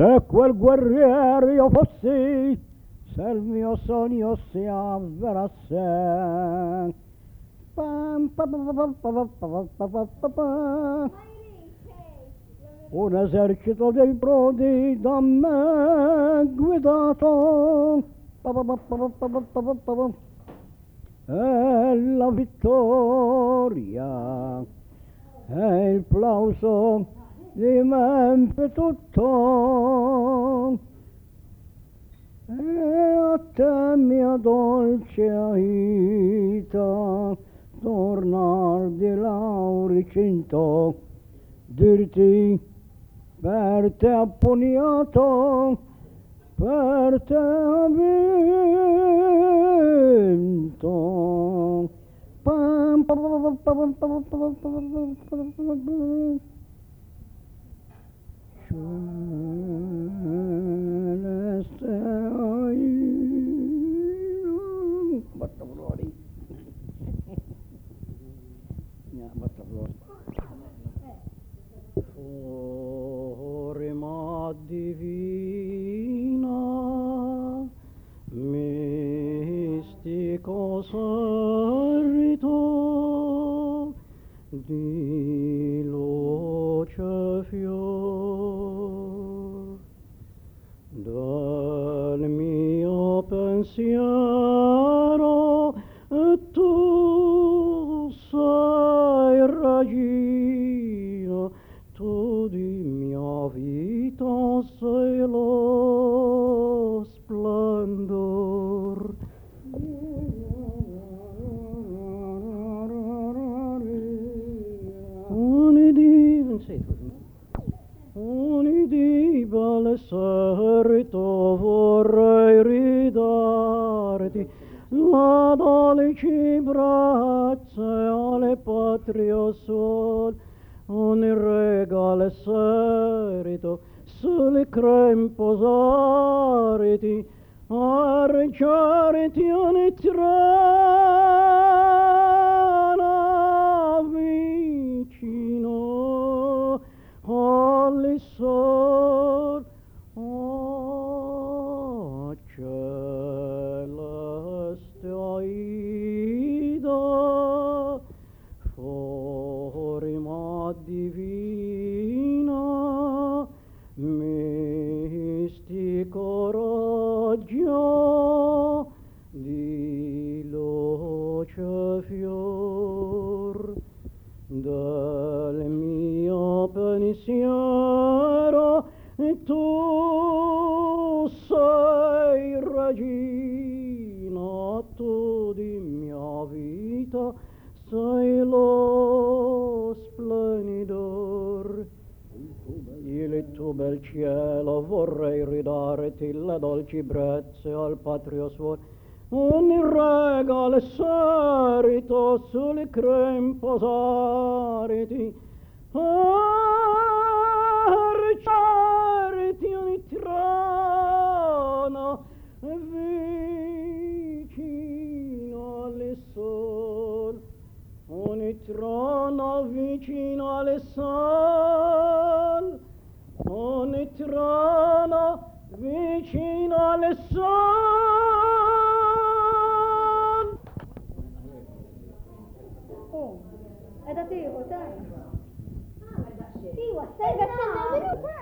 Se quel guerriero io fossi, se il mio sogno si avverasse. Pam, pa, pa, pa, pa, pa, pa, pa, pa, pa, pa. Un esercito dei brodi da me guidato. Pa, pa, pa, pa, pa, pa, pa, pa, pa, pa. E la vittoria e il plauso di me tutto. E a te mia dolce Aita tornar di Lauricinto, dirti per te apponiato, per te ha vinto. Pam, pa, pa, pa, pa, pa, pa, pa, pa, pa, pa, pa, pa. Celeste Basta Flori. Ya, basta Flori. Forma divina, mistico sorrito di luce fior, dal mio pensiero tu sei regina, tu di mia vita sei lo splendor. Unidi belle serto vorrei ridarti la dolci braccia alle patrio sol, un regale serito sulle crem posarti, arricciarti ogni trana vicino al sol. Oh, celeste Aida, forma divina, mistico raggio di luce fior, del mio pensiero tu sei regina, tu di mia vita sei lo splendor. Il tuo bel cielo vorrei ridarti le dolci brezze al patrio suol, un regale serito sulle crem posarti, arricciarti ogni trana vicino al sol, ogni trana vicino al sol, ogni trana vicino al sol. Oh, è da te, dai. Sì, guarda, stai